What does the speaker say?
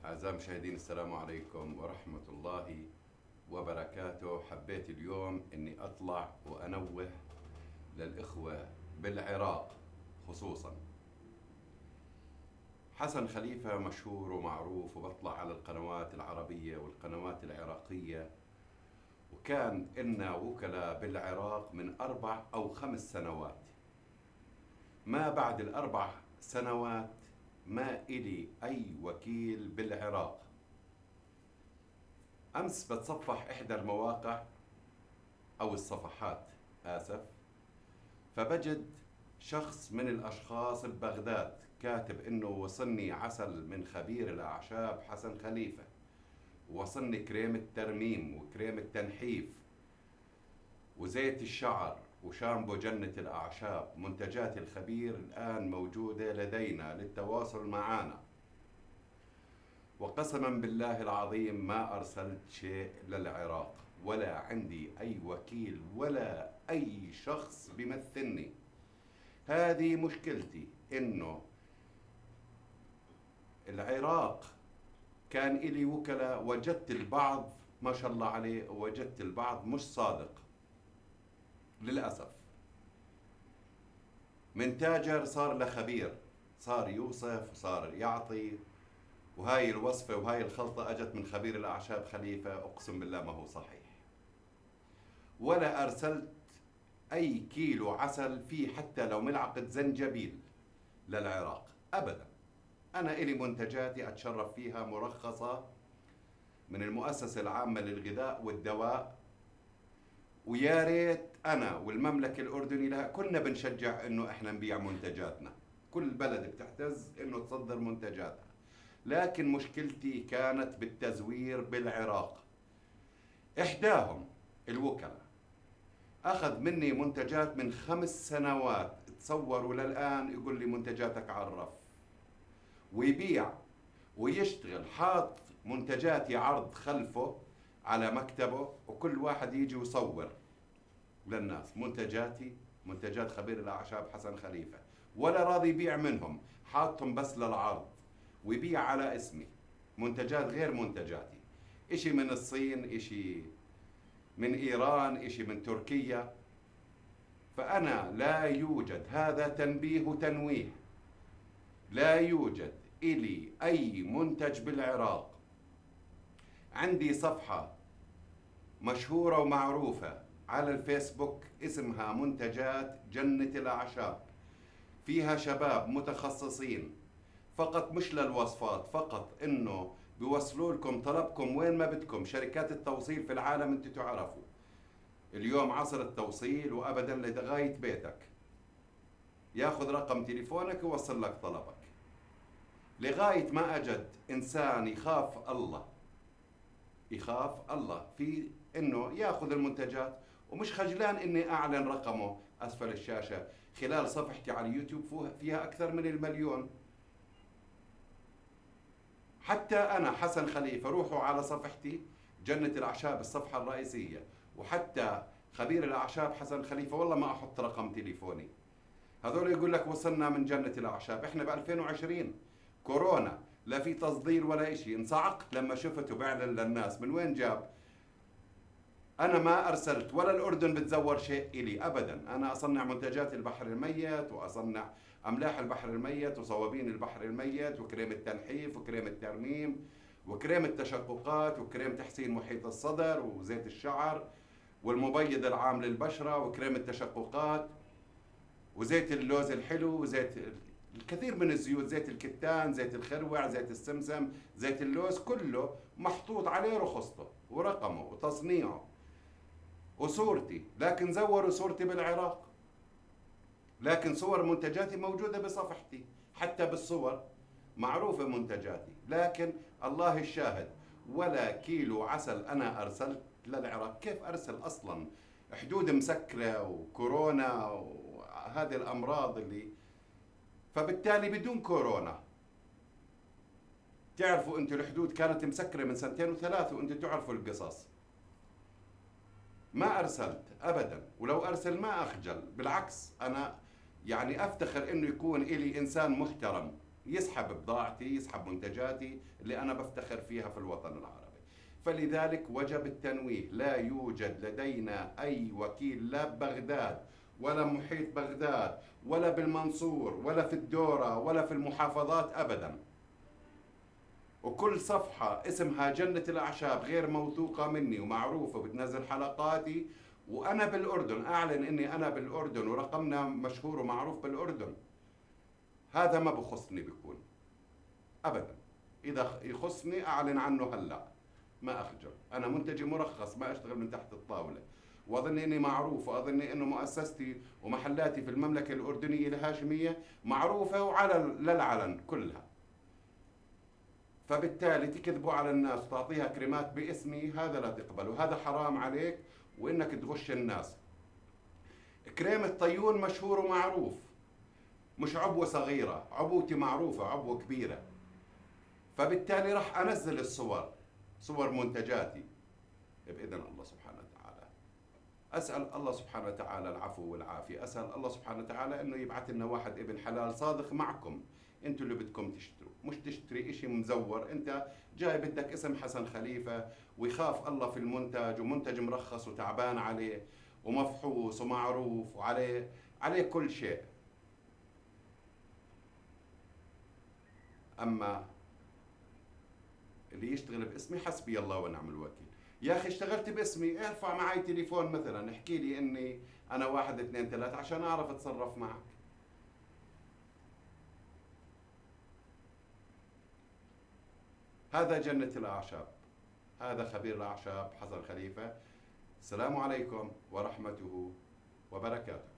أعزائي المشاهدين، السلام عليكم ورحمة الله وبركاته. حبيت اليوم أني أطلع وأنوه للإخوة بالعراق خصوصا. حسن خليفة مشهور ومعروف وبطلع على القنوات العربية والقنوات العراقية، وكان إلنا وكلاء بالعراق من 4 أو 5 سنوات. ما بعد ال4 سنوات ما إلي أي وكيل بالعراق. أمس بتصفح إحدى المواقع أو الصفحات فبجد شخص من الأشخاص ببغداد كاتب إنه وصلني عسل من خبير الأعشاب حسن خليفة، وصلني كريمة ترميم وكريمة تنحيف وزيت الشعر وشامبو جنة الأعشاب. منتجات الخبير الآن موجودة لدينا للتواصل معنا، وقسما بالله العظيم ما أرسلت شيء للعراق، ولا عندي أي وكيل ولا أي شخص بيمثلني. هذه مشكلتي، إنه العراق كان إلي وكلاء، وجدت البعض ما شاء الله عليه ووجدت البعض مش صادق للأسف. من تاجر صار لخبير، صار يوصف وصار يعطي، وهاي الوصفة وهاي الخلطة أجت من خبير الأعشاب خليفة. أقسم بالله ما هو صحيح. ولا أرسلت أي كيلو عسل فيه حتى لو ملعقة زنجبيل للعراق أبدا. أنا إلي منتجاتي أتشرف فيها مرخصة من المؤسسة العامة للغذاء والدواء، ويا ريت أنا والمملكة الأردنية لها كنا بنشجع إنه إحنا نبيع منتجاتنا. كل بلد بتعتز إنه تصدر منتجاتها، لكن مشكلتي كانت بالتزوير بالعراق. إحداهم الوكلاء أخذ مني منتجات من 5 سنوات، تصوروا للآن يقول لي منتجاتك على الرف، ويبيع ويشتغل حاط منتجاتي عرض خلفه على مكتبه، وكل واحد يجي ويصور للناس منتجاتي، منتجات خبير الأعشاب حسن خليفة، ولا راضي يبيع منهم، حاطهم بس للعرض ويبيع على اسمي منتجات غير منتجاتي. اشي من الصين، اشي من ايران، اشي من تركيا. فانا لا يوجد، هذا تنبيه وتنويه، لا يوجد الي اي منتج بالعراق. عندي صفحة مشهورة ومعروفة على الفيسبوك اسمها منتجات جنة الأعشاب، فيها شباب متخصصين فقط، مش للوصفات فقط، انه بيوصلوا لكم طلبكم وين ما بدكم. شركات التوصيل في العالم انتم تعرفوا اليوم عصر التوصيل، وابدا لغاية بيتك، ياخذ رقم تليفونك ويوصل لك طلبك. لغاية ما اجد انسان يخاف الله، يخاف الله في انه ياخذ المنتجات، ومش خجلان اني اعلن رقمه اسفل الشاشة. خلال صفحتي على اليوتيوب فيها اكثر من 1,000,000. حتى أنا حسن خليفة روحوا على صفحتي جنة الأعشاب الصفحة الرئيسية، وحتى خبير الأعشاب حسن خليفة والله ما أحط رقم تليفوني. هذول يقول لك وصلنا من جنة الأعشاب. إحنا ب2020 كورونا، لا في تصدير ولا إشي. انصعقت لما شفته بيعلن للناس. من وين جاب؟ أنا ما أرسلت ولا الأردن بتزور شيء إلي أبدا. أنا أصنع منتجات البحر الميت، وأصنع أملاح البحر الميت، وصوابين البحر الميت، وكريمة تنحيف، وكريمة ترميم، وكريمة تشققات، وكريمة تحسين محيط الصدر، وزيت الشعر، والمبيض العام للبشرة، وكريمة تشققات، وزيت اللوز الحلو، وزيت الكثير من الزيوت، زيت الكتان، زيت الخروع، زيت السمسم، زيت اللوز، كله محطوط عليه رخصته ورقمه وتصنيعه وصورتي. لكن زوروا صورتي بالعراق، لكن صور منتجاتي موجودة بصفحتي، حتى بالصور معروفة منتجاتي. لكن الله الشاهد، ولا كيلو عسل أنا أرسلت للعراق. كيف أرسل أصلا؟ حدود مسكرة وكورونا وهذه الأمراض اللي، فبالتالي بدون كورونا. تعرفوا أنتوا الحدود كانت مسكرة من 2 و3 وأنتوا تعرفوا القصص. ما أرسلت أبدا، ولو أرسل ما أخجل. بالعكس أنا يعني أفتخر إنه يكون إلي إنسان محترم يسحب بضاعتي، يسحب منتجاتي اللي أنا بفتخر فيها في الوطن العربي. فلذلك وجب التنويه، لا يوجد لدينا أي وكيل لا ببغداد ولا محيط بغداد ولا بالمنصور ولا في الدورة ولا في المحافظات أبدا، وكل صفحة اسمها جنة الأعشاب غير موثوقة مني ومعروفة وبتنزل حلقاتي، وأنا بالأردن أعلن إني أنا بالأردن ورقمنا مشهور ومعروف بالأردن، هذا ما بخصني بيكون أبدا. إذا يخصني أعلن عنه هلأ، ما أخجل. أنا منتجي مرخص، ما أشتغل من تحت الطاولة، وأظن إني معروف، وأظن إنه مؤسستي ومحلاتي في المملكة الأردنية الهاشمية معروفة وعلى للعلن كلها. فبالتالي تكذبوا على الناس وتعطيها كريمات باسمي، هذا لا تقبله، هذا حرام عليك وإنك تغش الناس. كريمة طيون مشهور ومعروف، مش عبوة صغيرة، عبوتي معروفة، عبوة كبيرة. فبالتالي راح أنزل الصور، صور منتجاتي بإذن الله سبحانه وتعالى. أسأل الله سبحانه وتعالى العفو والعافية، أسأل الله سبحانه وتعالى أنه يبعث لنا واحد ابن حلال صادق معكم، أنتوا اللي بدكم تشتروا، مش تشتري إشي مزور. أنت جاي بدك اسم حسن خليفة، ويخاف الله في المنتج، ومنتج مرخص وتعبان عليه ومفحوص ومعروف وعليه كل شيء. أما اللي يشتغل باسمي حسبي الله ونعم الوكيل. يا أخي اشتغلت باسمي، ارفع معي تليفون مثلا، احكي لي إني أنا واحد اثنين ثلاثة عشان أعرف أتصرف معك. هذا جنة الأعشاب، هذا خبير الأعشاب حسن خليفة. السلام عليكم ورحمته وبركاته.